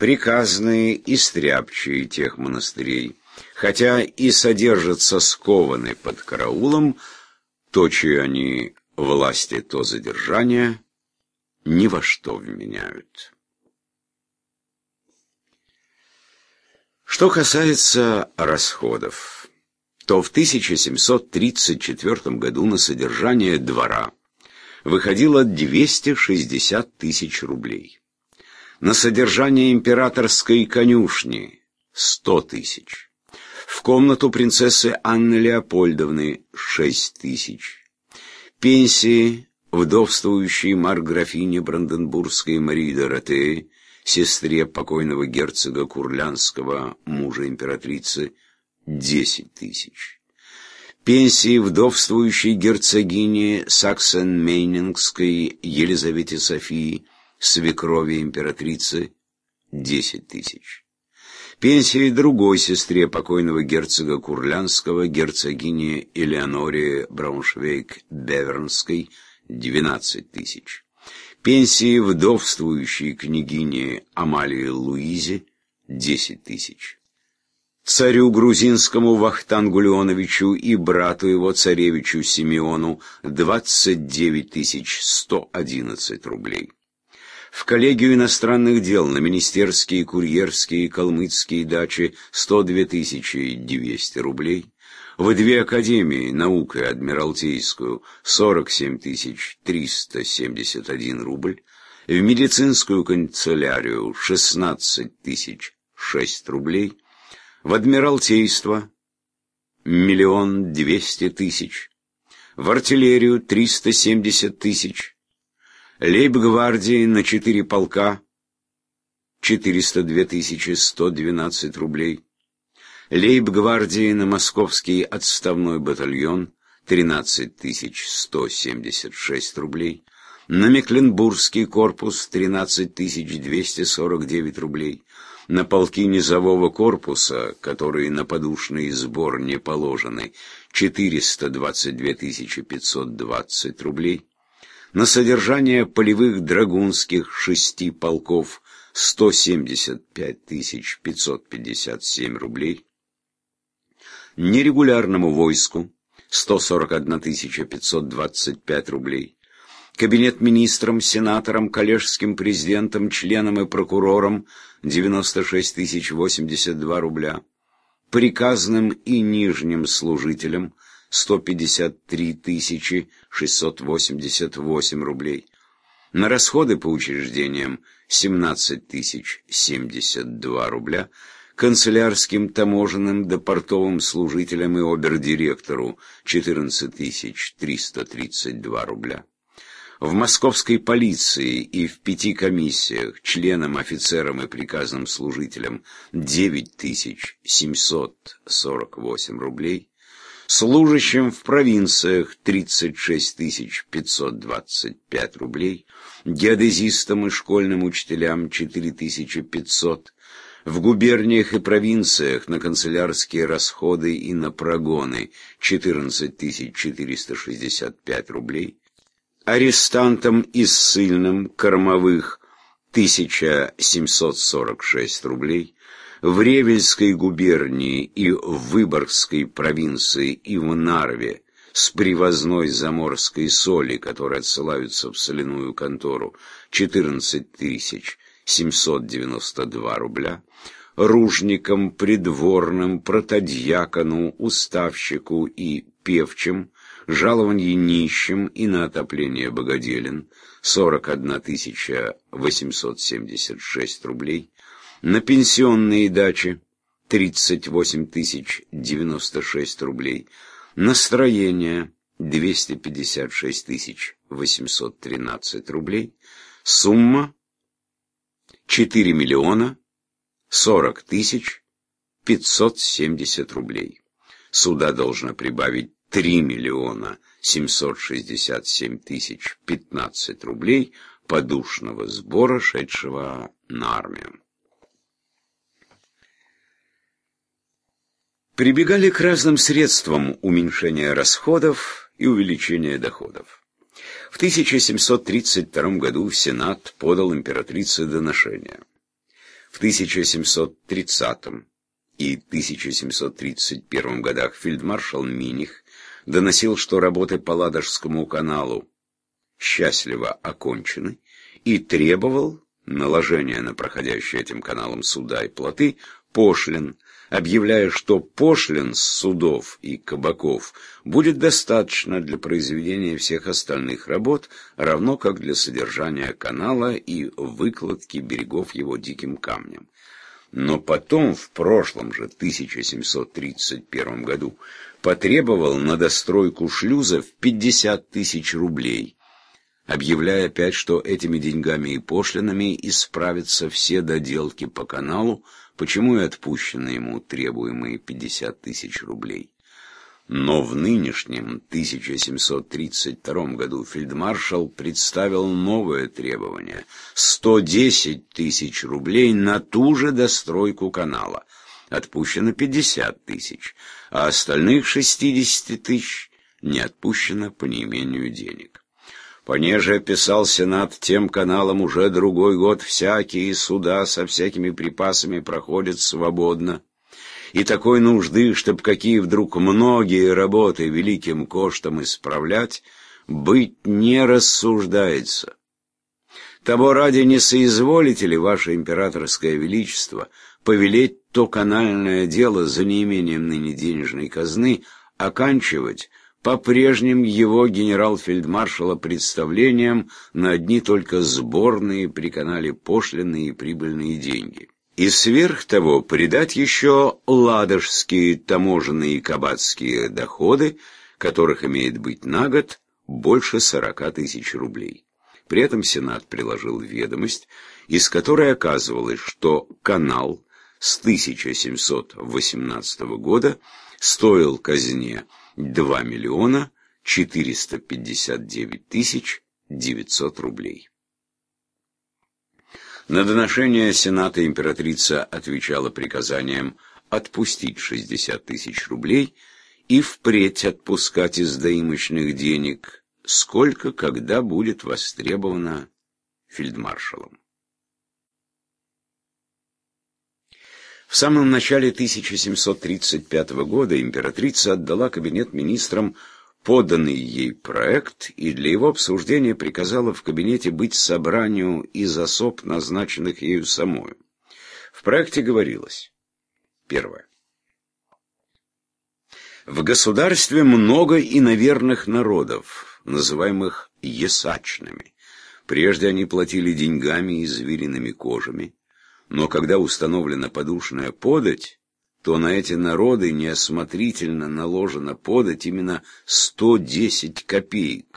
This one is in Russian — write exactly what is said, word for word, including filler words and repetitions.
приказные и стряпчие тех монастырей, хотя и содержатся скованы под караулом, точи они власти то задержания, ни во что вменяют. Что касается расходов, то в тысяча семьсот тридцать четвёртом году на содержание двора выходило двести шестьдесят тысяч рублей. На содержание императорской конюшни – сто тысяч. В комнату принцессы Анны Леопольдовны – шесть тысяч. Пенсии вдовствующей марграфине Бранденбургской Марии Доротеи, сестре покойного герцога Курлянского, мужа императрицы, десять тысяч. Пенсии вдовствующей герцогини Саксен-Мейнингской Елизавете Софии, свекрови императрицы, десять тысяч. Пенсии другой сестре покойного герцога Курлянского, герцогине Элеоноре Брауншвейг-Бевернской, двенадцать тысяч. Пенсии вдовствующей княгине Амалии Луизе, десять тысяч. Царю грузинскому Вахтангу Леоновичу и брату его царевичу Симеону двадцать девять тысяч сто одиннадцать рублей. В коллегию иностранных дел на министерские, курьерские и калмыцкие дачи сто две тысячи двести рублей. В две академии, наук и адмиралтейскую, сорок семь тысяч триста семьдесят один рубль. В медицинскую канцелярию шестнадцать тысяч шесть рублей. В адмиралтейство миллион двести тысяч. В артиллерию триста семьдесят тысяч. Лейб-гвардии на четыре полка четыреста две тысячи сто двенадцать рублей. Лейб-гвардии на московский отставной батальон тринадцать тысяч сто семьдесят шесть рублей. На Мекленбургский корпус тринадцать тысяч двести сорок девять рублей. На полки низового корпуса, которые на подушный сбор не положены, четыреста двадцать две тысячи пятьсот двадцать рублей. На содержание полевых драгунских шести полков сто семьдесят пять тысяч пятьсот пятьдесят семь рублей. Нерегулярному войску сто сорок одна тысяча пятьсот двадцать пять рублей. Кабинет министрам, сенаторам, коллежским президентам, членам и прокурорам девяносто шесть тысяч восемьдесят два рубля. Приказным и нижним служителям сто пятьдесят три тысячи шестьсот восемьдесят восемь рублей. На расходы по учреждениям семнадцать тысяч семьдесят два рубля. Канцелярским, таможенным да портовым служителям и обер-директору четырнадцать тысяч триста тридцать два рубля. В московской полиции и в пяти комиссиях членам, офицерам и приказным служителям девять тысяч семьсот сорок восемь рублей. Служащим в провинциях тридцать шесть тысяч пятьсот двадцать пять рублей. Геодезистам и школьным учителям четыре тысячи пятьсот. В губерниях и провинциях на канцелярские расходы и на прогоны четырнадцать тысяч четыреста шестьдесят пять рублей. Арестантам и ссыльным кормовых тысяча семьсот сорок шесть рублей. В Ревельской губернии и в Выборгской провинции и в Нарве с привозной заморской соли, которые отсылаются в соляную контору, четырнадцать тысяч семьсот девяносто два рубля. Ружникам, придворным, протодьякону, уставщику и певчим, жалованье нищим и на отопление богоделен сорок одна тысяча восемьсот семьдесят шесть рублей. На пенсионные дачи тридцать восемь тысяч девяносто шесть рублей. На строение двести пятьдесят шесть тысяч восемьсот тринадцать рублей. Сумма четыре миллиона сорок тысяч пятьсот семьдесят рублей. Сюда должно прибавить три миллиона семьсот шестьдесят семь тысяч пятнадцать рублей подушного сбора, шедшего на армию. Прибегали к разным средствам уменьшения расходов и увеличения доходов. В тысяча семьсот тридцать втором году Сенат подал императрице доношение. В тысяча семьсот тридцатом и тысяча семьсот тридцать первом годах фельдмаршал Миних доносил, что работы по Ладожскому каналу счастливо окончены, и требовал наложения на проходящие этим каналом суда и плоты пошлин, объявляя, что пошлин с судов и кабаков будет достаточно для произведения всех остальных работ, равно как для содержания канала и выкладки берегов его диким камнем. Но потом, в прошлом же тысяча семьсот тридцать первом году, потребовал на достройку шлюзов пятьдесят тысяч рублей, объявляя опять, что этими деньгами и пошлинами исправятся все доделки по каналу, почему и отпущены ему требуемые пятьдесят тысяч рублей. Но в нынешнем тысяча семьсот тридцать втором году фельдмаршал представил новое требование – сто десять тысяч рублей на ту же достройку канала. Отпущено пятьдесят тысяч, а остальных шестьдесят тысяч не отпущено по неимению денег. Понеже писал Сенат, тем каналом уже другой год всякие суда со всякими припасами проходят свободно. И такой нужды, чтоб какие вдруг многие работы великим коштом исправлять, быть не рассуждается. Того ради не соизволите ли, ваше императорское величество, повелеть то канальное дело за неимением ныне денежной казны оканчивать по прежним его генерал-фельдмаршала представлениям на одни только сборные при канале пошлинные и прибыльные деньги. И сверх того придать еще ладожские таможенные и кабацкие доходы, которых имеет быть на год больше сорока тысяч рублей. При этом Сенат приложил ведомость, из которой оказывалось, что канал с тысяча семьсот восемнадцатого года стоил казне два миллиона четыреста пятьдесят девять тысяч девятьсот рублей. На доношение Сената императрица отвечала приказанием отпустить шестьдесят тысяч рублей и впредь отпускать из доимочных денег, сколько когда будет востребовано фельдмаршалом. В самом начале тысяча семьсот тридцать пятого года императрица отдала кабинет министрам поданный ей проект и для его обсуждения приказала в кабинете быть собранию из особ, назначенных ею самою. В проекте говорилось: первое. В государстве много иноверных народов, называемых ясачными. Прежде они платили деньгами и звериными кожами, но когда установлена подушная подать, то на эти народы неосмотрительно наложена подать именно сто десять копеек,